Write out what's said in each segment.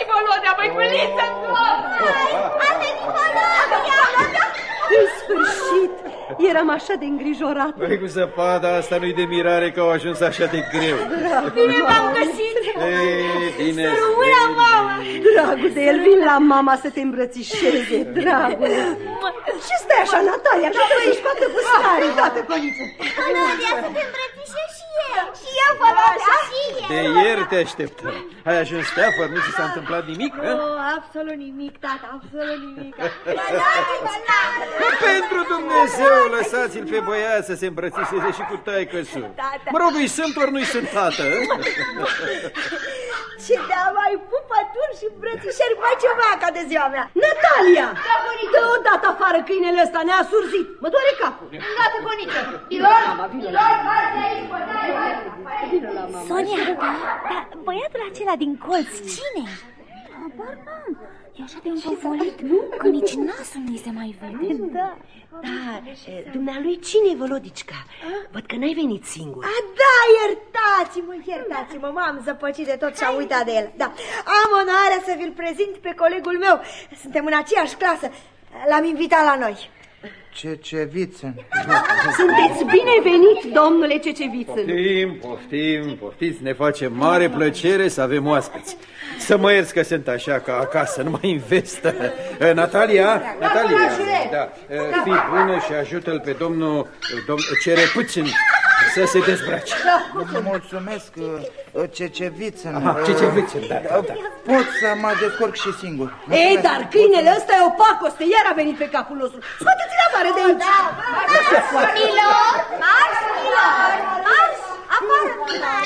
venit Volodea, băiculiță! A venit Volodea! În sfârșit! Eram așa de îngrijorată. Păi cu zăpada asta nu-i de mirare că au ajuns așa de greu. Bine v-am găsit! Bine, să rămână mama! Dragul de el, vin la mama să te îmbrățișeze, dragul. Și stai așa, Natalia, că să-i scoate bustarii, toată coniță. Volodea, să te îmbrățișez și eu. Și eu, Volodea, și eu. de ieri te așteptăm. Ai ajuns Stafford, nu ți s-a întâmplat nimic? Absolut nimic, tata, absolut nimic. Pentru Dumnezeu, lăsați-l pe băiat să se îmbrățișeze și cu taică-su. Mă rog, îi sunt ori nu-i sunt tată? Ce da, mai pupături și îmbrățișări, mai ceva ca de ziua mea. Natalia! Dă odată afară câinele ăsta, ne-a surzit. Mă doare capul. Gata, bunică. Sonia, dar băiatul acela din colț, cine? Habar n-am. E așa de înfăvolit că nici nasul nu-i se mai vede. Da. Da, dumnealui cine-i, Volodicica? Văd că n-ai venit singur. Da, iertați-mă, m-am zăpăcit de tot și am uitat de el. Da, am onoarea să vi-l prezint pe colegul meu. Suntem în aceeași clasă. L-am invitat la noi. Ceceviță. Sunteți binevenit, domnule Ceceviță. Poftiți, ne face mare plăcere să avem oaspeți. Să mă ierți că sunt așa ca acasă, numai investă. Natalia, da, fii bună și ajută-l pe domnul Cerepuțin să se dezbrace. Mulțumesc, Ceceviță. Ceceviță, da. Pot să mă descurc și singur. Ei, dar câinele ăsta e o pacoste, iar a venit pe capul nostru. Scoateți-l afară de aici. Marș, afară, marș.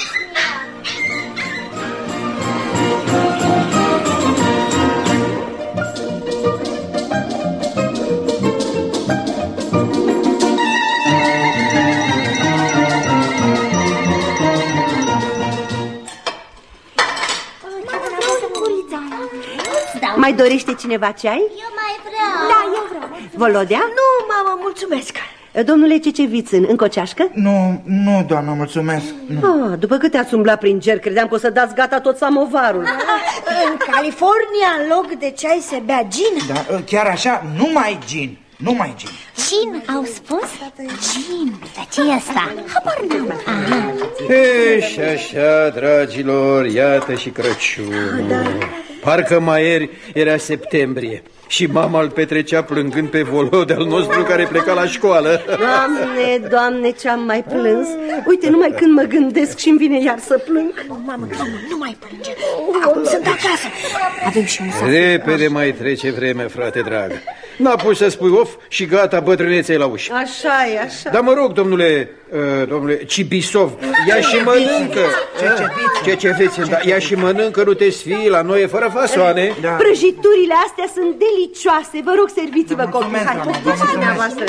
Mai dorește cineva ceai? Eu mai vreau. Da, eu vreau. Volodea? Nu, mamă, mulțumesc. Domnule Cecevițân, încă o ceașcă? Nu, doamnă, mulțumesc. După câte ați umblat prin ger, credeam că o să dați gata tot samovarul. În California, în loc de ceai, se bea gin. Da, chiar așa, numai gin. Gin, au spus? Gin, dar ce e asta? Habar n-am. Și așa, dragilor, iată și Crăciunul. Parcă mai ieri era septembrie și mama îl petrecea plângând pe Volodea al nostru care pleca la școală. Doamne, ce-am mai plâns. Uite, numai când mă gândesc și-mi vine iar să plâng. Mamă, nu mai plânge. Acum sunt acasă. Avem și un safir. Repede mai trece vremea, frate drag. N-a pus să spui of și gata, bătrânețe la ușă. Așa e, așa. Dar mă rog, domnule Cibisov, ia și mănâncă. Ceceviță, da, ia și mănâncă, nu te sfii, la noi e fără fasoane. Da. Prăjiturile astea sunt delicioase. Vă rog, serviți-vă copii. Hai, poftiți dumneavoastră.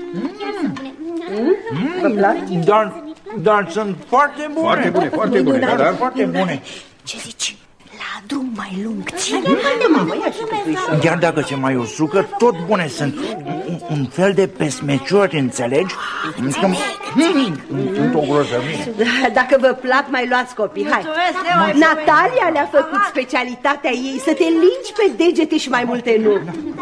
Vă plac? Dar sunt foarte bune. Foarte bune, da? Foarte bune. Ce zici? La drum mai lung. Chiar dacă se mai usucă, tot bune sunt. Un fel de pesmeciori, înțelegi? Sunt o grozăvie. Dacă vă plac, mai luați copii. Hai. Natalia le-a făcut specialitatea ei, să te lingi pe degete și mai multe nu.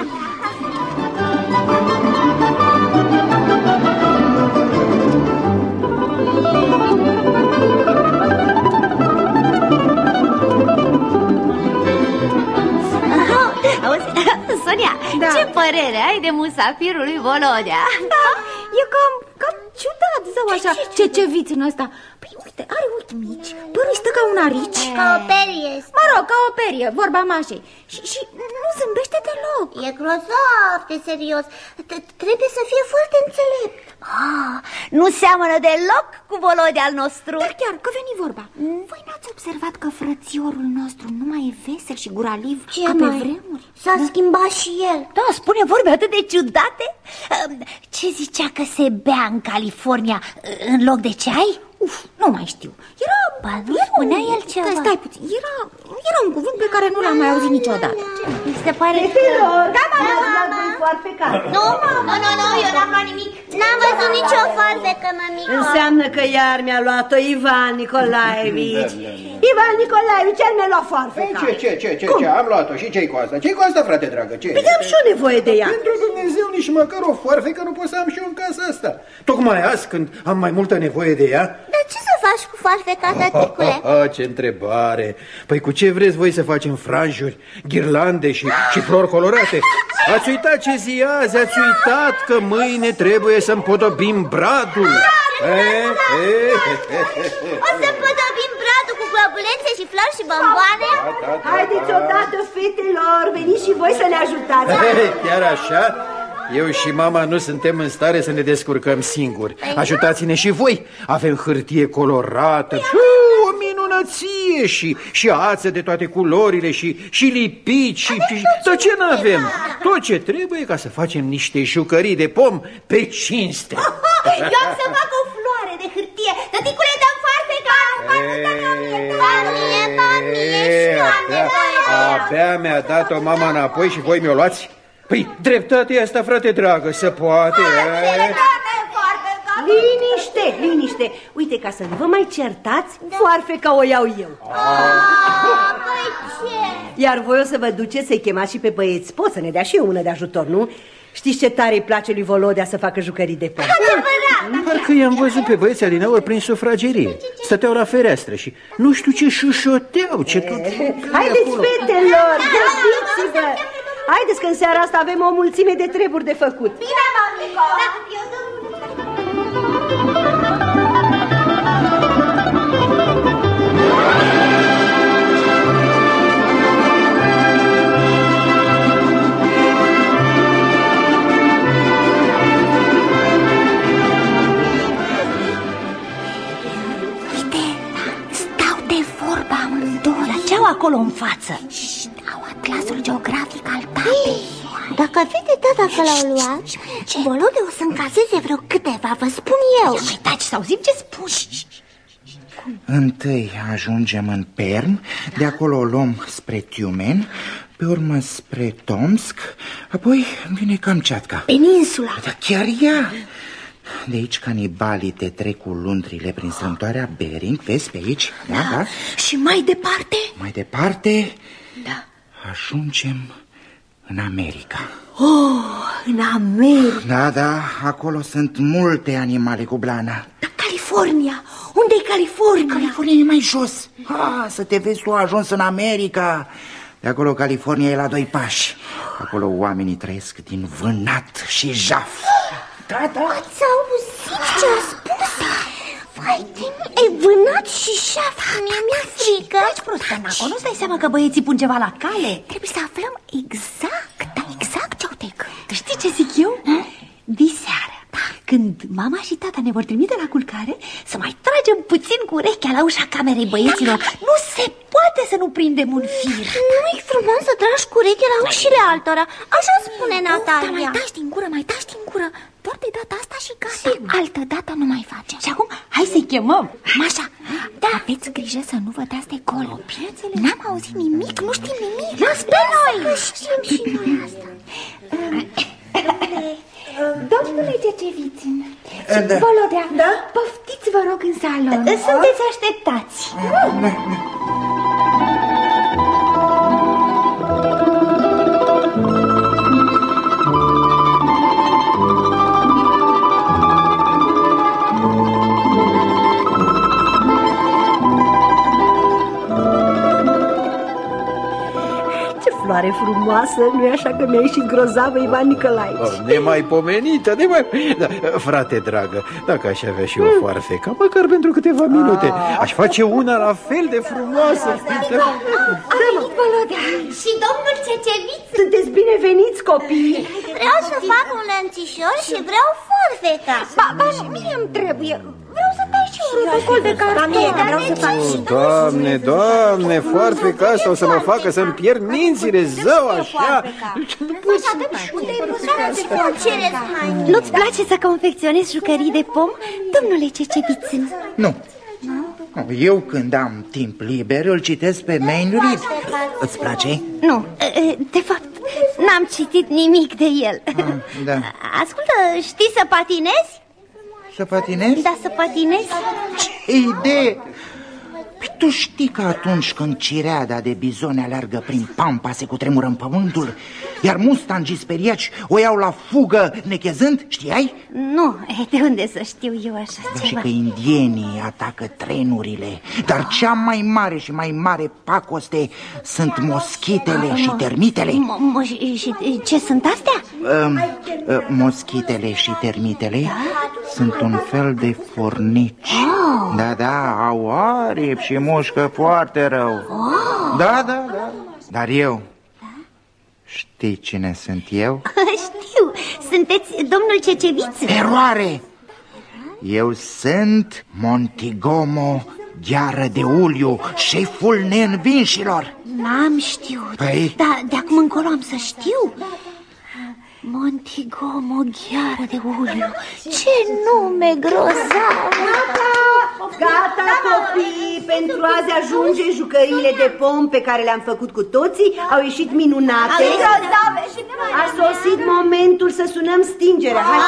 Sonia, ce părere ai de musafirul lui Volodea? Da, e cam ciudat, zău așa. Cecevițul ăsta. Păi uite, are ochi mici, părul stă ca un arici. Ca o perie. Mă rog, ca o perie, vorba mașei. Și nu zâmbește deloc. E grozav de serios. Trebuie să fie foarte înțelept. Nu seamănă deloc cu Volodea al nostru. Dar chiar, că veni vorba. Voi n-ați observat că frățiorul nostru nu mai e vesel și guraliv ca pe vremuri? S-a schimbat și el. Da, spune vorbe atât de ciudate. Ce zicea că se bea în California în loc de ceai? Nu mai știu. Nu spunea el ceva. Stai puțin, era un cuvânt pe care nu l-am mai auzit niciodată. Mi se pare Da, mama. Nu, eu n-am luat nimic. N-am văzut nicio farfecă, mămică. Înseamnă că iar mi-a luat-o Ivan Nicolaevici. Ivan Nicolaevici, el mi-a luat foarfeca. Ce? Am luat-o. Și ce-i cu asta? Ce-i cu asta, frate dragă? Ce? Păi am și eu nevoie de ea. Pentru Dumnezeu, nici măcar o foarfecă nu pot să am și eu în casa asta. Tocmai azi, când am mai multă nevoie de ea. Dar ce să faci cu foarfeca, tăticule? Ce întrebare! Păi cu ce vreți voi să facem franjuri, ghirlande și flori colorate? Ați uitat ce zi azi? Ați uitat că mâine trebuie să împodobim bradul? O să împodobim bradul cu globulețe și flori și bomboane? Haideți odată, fetelor, veniți și voi să ne ajutați. Chiar așa? Eu și mama nu suntem în stare să ne descurcăm singuri. Ajutați-ne și voi. Avem hârtie colorată, o minunăție și ață de toate culorile și lipici Dar ce n-avem? Tot ce trebuie ca să facem niște jucării de pom pe cinste. Eu am să fac o floare de hârtie. Tăticule, dăm foarfeca. Abia mi-a dat-o mama înapoi și voi mi-o luați? Păi, dreptate e asta, frate dragă, se poate. Liniște. Uite, ca să nu vă mai certați, foarfeca o iau eu. Păi ce? Iar voi o să vă duceți să-i chemați și pe băieți. Pot să ne dea și eu una de ajutor, nu? Știți ce tare îi place lui Volodea să facă jucării de pom? Parcă i-am văzut pe băieții adineauri prin sufragerie. Stăteau la fereastră și nu știu ce șușoteau, ce tot... Haideți, fetelor, grăbiți-vă! Haideți că în seara asta avem o mulțime de treburi de făcut. Bine, mamico! Acolo în față. Au atlasul geografic al tatei. Dacă ar fi de tata că l-au luat, Volodea o să încaseze vreo câteva, vă spun eu. Mai taci să auzim ce spui. Întâi ajungem în Perm, de acolo o luăm spre Tiumen, pe urmă spre Tomsk, apoi vine Kamchatka. Peninsula. Dar chiar ea. De aici canibalii te trec cu luntrile prin strâmtoarea Bering, vezi pe aici? Da. Și mai departe? Mai departe, da, ajungem în America. În America. Da, acolo sunt multe animale cu blana. Dar California? Unde-i California? California e mai jos. Să te vezi, tu ajuns în America. De acolo California e la 2 pași. Acolo oamenii trăiesc din vânat și jaf. Da. Ați auzit ce a spus? Vai de mine, e vânat și șaf. Mie mi-e frică. Taci prost, Panaco, nu-ți dai seama că băieții pun ceva la cale? Trebuie să aflăm exact ce-au de gând. Știi ce zic eu? Diseară, când mama și tata ne vor trimite la culcare, să mai tragem puțin cu urechea la ușa camerei băieților. Nu se poate să nu prindem un fir. Nu-i frumos să tragi cu urechea la ușile altora. Așa spune Natalia. Dar mai taci din gură, doar de data asta și gata. Altă dată nu mai facem. Și acum, hai să-i chemăm. Mașa, aveți grijă să nu vă dați de colo. N-am auzit nimic, nu știm nimic. Las pe noi. Știm și noi asta. Domnule Cecevițin, Volodea, poftiți, vă rog, în salon. Sunteți așteptați. Floare frumoasă, nu-i așa că mi-a ieșit grozavă, Ivan Nicolaevici? Nemaipomenită, da, frate dragă, dacă aș avea și o foarfecă, măcar pentru câteva minute, aș face una la fel de frumoasă. Și domnul Ceceviț? Sunteți bineveniți, copii. Vreau să fac un lănțișor și vreau foarfeca. Ba, și mie îmi trebuie. Vreau să dai și un protocol de carton. Vreau să fac și Doamne, foarfeca asta o să mă facă să-mi pierd mințile, zău, așa. Nu-ți place să confecționezi jucării de pom, domnule Cecevițin? Nu. Eu când am timp liber îl citesc pe Main Read. Îți place? Nu, de fapt n-am citit nimic de el. Da. Ascultă, știi să patinezi? Să patinezi? Da, să patinezi. Ce idee! Păi tu știi că atunci când cireada de bizone aleargă prin pampa se cutremură în pământul, iar mustangii speriaci o iau la fugă nechezând, știai? Nu, de unde să știu eu așa Da, și ceva? că indienii atacă trenurile, dar cea mai mare și mai mare pacoste sunt moschitele și termitele. Și ce sunt astea? Moschitele și termitele sunt un fel de fornici. Da, au aripi și mușcă foarte rău. Da. Dar eu, știi cine sunt eu? Știu, sunteți domnul Ceceviță. Eroare! Eu sunt Montigomo Gheară de Uliu, șeful neînvinșilor. N-am știut. Păi? Da, de acum încolo am să știu. Montigomo Gheară de Uliu. Ce nume grozav! Gata, copii, pentru azi ajunge jucăriile de pom pe care le-am făcut cu toții. Au ieșit minunate. A sosit momentul să sunăm stingerea. Hai.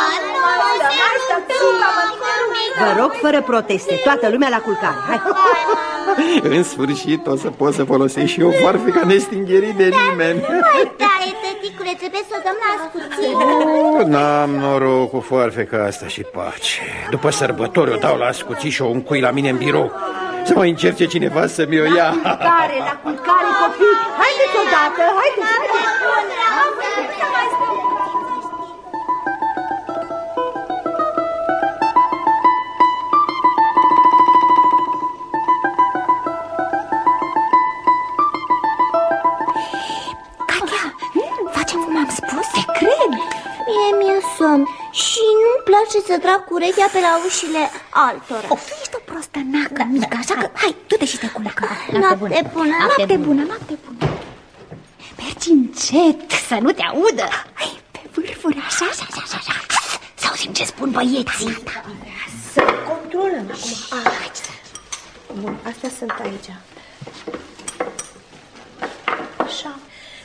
Vă rog, fără proteste, toată lumea la culcare. Hai. În sfârșit o să pot să folosesc și eu foarfeca nestingerii de nimeni. Mai tare, tăticule, trebuie să o dăm la ascuțit. N-am noroc cu foarfeca asta și pace. După sărbători o dau la ascuțit și o încui la mine în birou. Să mai încerce cineva să-mi o ia. La culcare, copii. Haideți odată, haideți. Facem cum am spus? Te cred. Mi-e somn și nu-mi place să trag cu urechea pe la ușile altora. Tu ești o prostă nacă mică, așa că hai, du-te și te culcă. Noapte bună. Noapte bună. Mergi încet, să nu te audă. Hai, pe vârfuri, așa. Să auzim ce spun băieții. Să controlăm acum. Bun, astea sunt aici. Așa.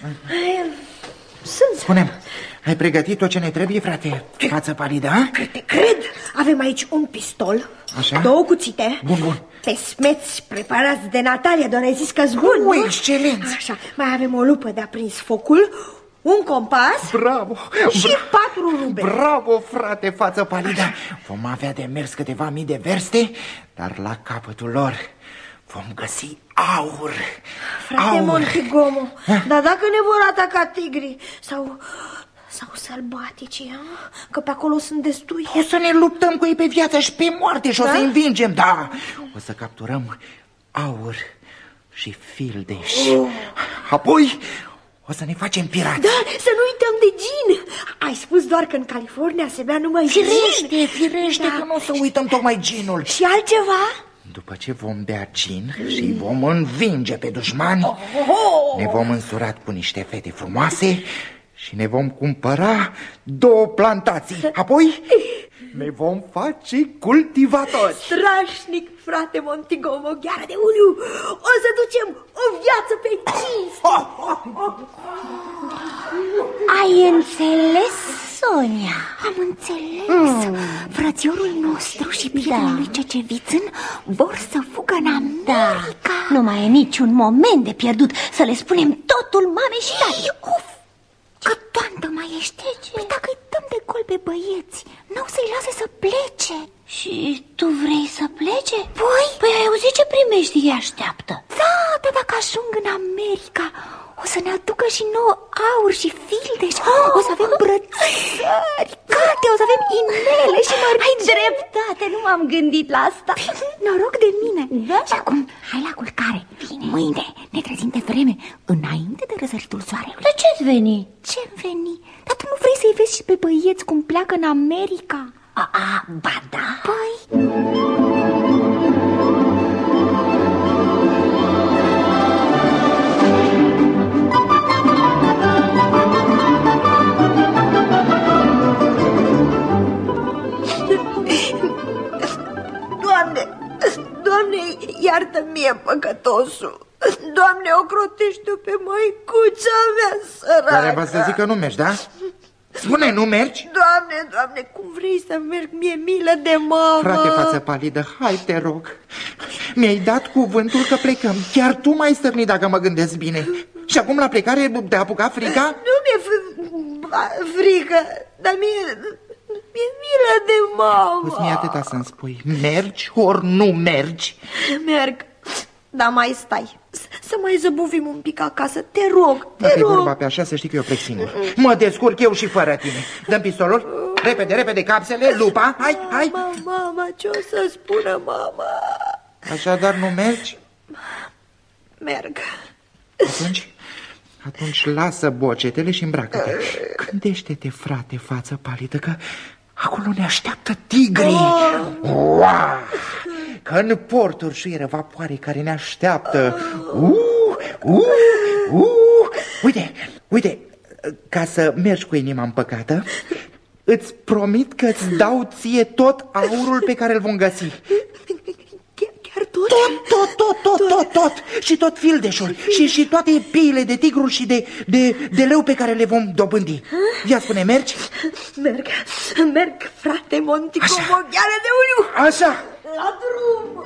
Spune-mi, ai pregătit tot ce ne trebuie, frate? Față palidă, a? Cred. Avem aici un pistol. Așa? 2 cuțite. Bun. Pesmeți preparați de Natalia, doar ai zis că-s bun, nu? Excelență! Așa, mai avem o lupă de aprins focul, un compas. Bravo! Și 4 rube. Bravo, frate, față palidă! Vom avea de mers câteva mii de verste, dar la capătul lor vom găsi aur. Frate Montigomo, dar dacă ne vor ataca tigrii sau sălbaticii, că pe acolo sunt destui. O să ne luptăm cu ei pe viață și pe moarte și o să învingem, da. O să capturăm aur și fildeș. Apoi o să ne facem pirați. Da, să nu uităm de gin. Ai spus doar că în California se bea numai gin. Firește că nu o să uităm tocmai ginul. Și altceva? După ce vom bea gin și vom învinge pe dușmani, ne vom însura cu niște fete frumoase și ne vom cumpăra 2 plantații. Apoi ne vom face cultivatori. Strașnic, frate Montigomo, Gheară de Uliu. O să ducem o viață pe cinste. Ai înțeles, Sonia? Am înțeles. Frățiorul nostru și prietenul lui Cecevițân vor să fugă în America. Nu mai e niciun moment de pierdut. Să le spunem totul mamei și tati. Că toantă mai ești. Păi dacă îi dăm de gol pe băieți, n-au să-i lase să plece. Și tu vrei să plece? Păi ai auzit ce primești așteaptă. Da, dacă ajung în America, o să ne aducă și nouă aur și fildeș. O să avem brățări, carte, o să avem inele și mărgini. Ai dreptate, nu m-am gândit la asta. Noroc de mine. Și acum, hai la culcare. Mâine ne trezim de vreme, înainte de răsăritul soarelui. La ce-ți veni? Ce-mi veni? Dar tu nu vrei să-i vezi și pe băieți cum pleacă în America? Ba da. Păi... Doamne, iartă mie păcătosul. Doamne, ocrotește-o pe măicuța mea săracă. Care vă să zic că nu mergi, da? Spune, nu mergi? Doamne, cum vrei să merg? Mie milă de mamă. Frate, față palidă, hai te rog. Mi-ai dat cuvântul că plecăm. Chiar tu m-ai stârnit dacă mă gândesc bine. Și acum la plecare te-a apucat frica? Nu mi-e frică, dar mi-e milă de mama. Poți mi atâta să-mi spui. Mergi ori nu mergi? Merg, dar mai stai. Să mai zăbuvim un pic acasă, te rog, te rog. Vorba pe așa, să știi că eu plec singur. Mă descurc eu și fără tine. Dă-mi pistolul, repede, repede capsele, lupa, hai. Mama, ce o să spună mama? Așadar nu mergi? Merg. Atunci lasă bocetele și îmbracă-te. Gândește-te, frate, față palidă, că acolo ne așteaptă tigrii. Wow! Că în porturi șuieră vapoare care ne așteaptă. Uite, ca să mergi cu inima împăcată, îți promit că îți dau ție tot aurul pe care îl vom găsi. Chiar tot? Tot. Și tot fildeșul. Și toate piile de tigru și de leu pe care le vom dobândi. Ia spune, mergi? Merg, frate Montico, mogheală de uliu. Așa. La drum.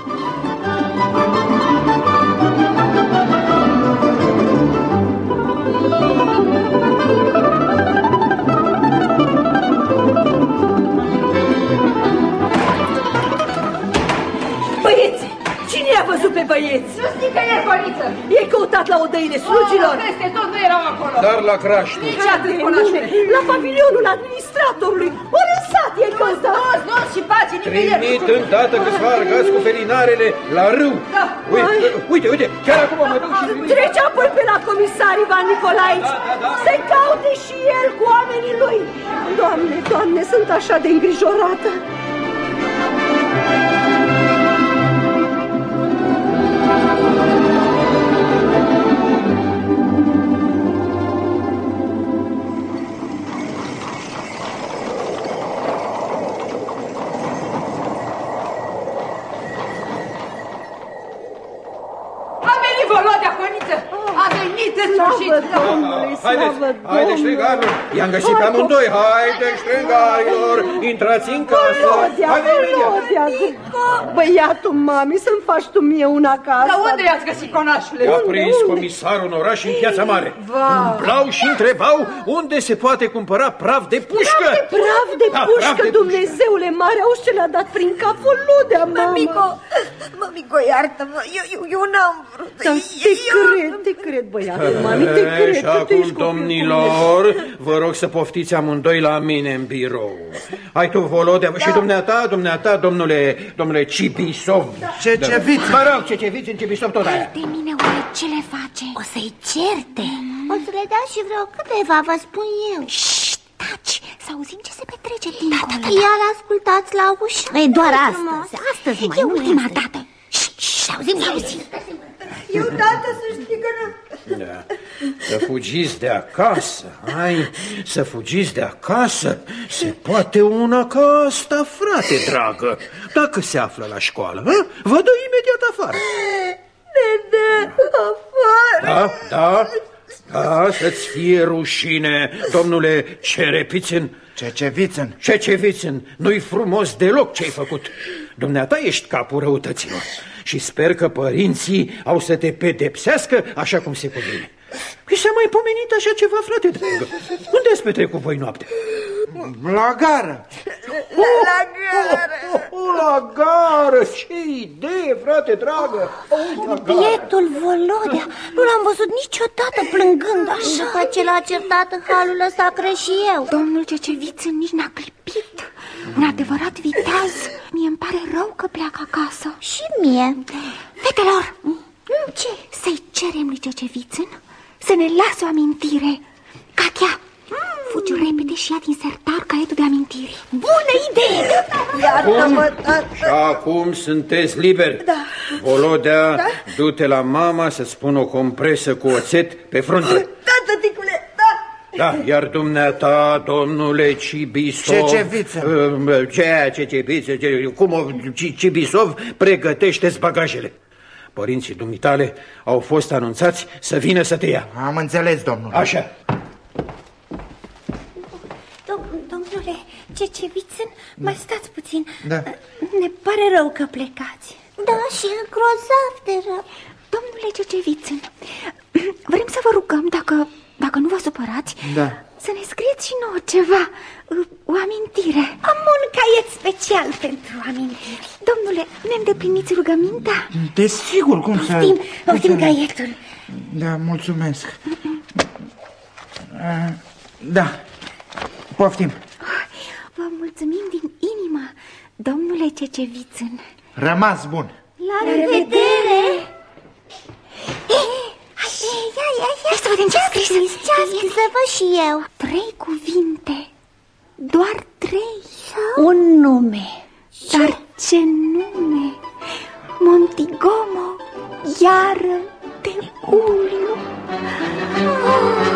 Băieți! Cine i-a văzut pe băieți? Nu știi că e Coniță! E căutat la odăile slugilor! Peste tot nu erau acolo! Dar la Craști. Ce atât conaștere? La pavilionul administratorului! Ori în sat e căutat! Nu, și pace, Trimit îndată câțiva argați cu felinarele la râu. Da. Uite, chiar acum mă duc și... Trece apoi pe la comisar Ivan Nicolaici! Să-i caute și el cu oamenii lui! Doamne, sunt așa de îngrijorată! Volodea, Coniță! A venit în sfârșit! Haideți, ștrengarilor! I-am găsit pe amândoi! Haideți, ștrengarilor! Intrați în casă! Volodea! Băiatul mami, să-mi faci tu mie una acasă! Dar unde i-ați găsit, conașule? I-a prins comisarul în oraș, în Piața Mare. Umblau și întrebau unde se poate cumpăra praf de pușcă. Praf de pușcă, Dumnezeule mare! Auzi ce le-a dat prin cap Volodea, mama! Mămico, iartă-mă, eu n-am vrut. Dar te cred, băiatul mami, te cred. Și acum, domnilor, vă rog să poftiți amândoi la mine în birou. Hai tu, Volodea, și dumneata, domnule Cibisov. Ceceviț. Mă rog, Ceceviț, în Cibisov tot aia. De mine oare ce le face? O să-i certe. O să le dau și vreo câteva, vă spun eu. Șt, taci, să auzim ce se petrece dincolo. Iar ascultați la ușă. E doar astăzi mai E nu ultima este. dată. Să auzim. Eu, tată, să știi că nu... Da. Să fugiți de acasă, să fugiți de acasă. Se poate una ca asta, frate dragă. Dacă se află la școală, vă dă imediat afară. Ne dă afară. Da, să-ți fie rușine, domnule Cerepițin. Cecevițin, nu-i frumos deloc ce-ai făcut. Dumneata ești capul răutăților și sper că părinții au să te pedepsească așa cum se cuvine. Și s-a mai pomenit așa ceva, frate dragă. Unde ați petrecut voi noaptea? La gară. La gară, ce idee, frate dragă. Bietul Volodea, nu l-am văzut niciodată plângând așa. După ce l-a certat în halul ăsta, cred și eu. Domnul Cecevițin nici n-a clipit. Un adevărat viteaz. Mie-mi pare rău că pleacă acasă. Și mie. Fetelor, ce? Să-i cerem lui Cecevițin să ne lasă o amintire. Cachea, fugi repede și ia din sertar caietul de amintiri. Bună idee! Iartă-mă, Și acum sunteți liberi. Da. Volodea, du-te la mama să-ți spun o compresă cu oțet pe frunte. Da, tăticule, da. Da, iar dumneata, domnule Cibisov... Cibisov, pregătește-ți bagajele. Părinții dumitale au fost anunțați să vină să te ia. Am înțeles, domnule. Așa. Domnule Cecevițin, mai stați puțin. Da. Ne pare rău că plecați. Da, și e grozav de rău. Domnule Cecevițân, vrem să vă rugăm, dacă nu vă supărați, să ne scrieți și nouă ceva, o amintire. Am un caiet special pentru amintiri. Domnule, ne îndepliniți rugămintea? Desigur, cum să... Poftim caietul. Da, mulțumesc. Da, poftim. Vă mulțumim din inimă, domnule Cecevițân. Rămas bun. La revedere! Hai să vedem ce-a scris. Să văd și eu. 3 cuvinte, doar 3. Un nume. Dar ce nume? Montigomo, iară de ulu.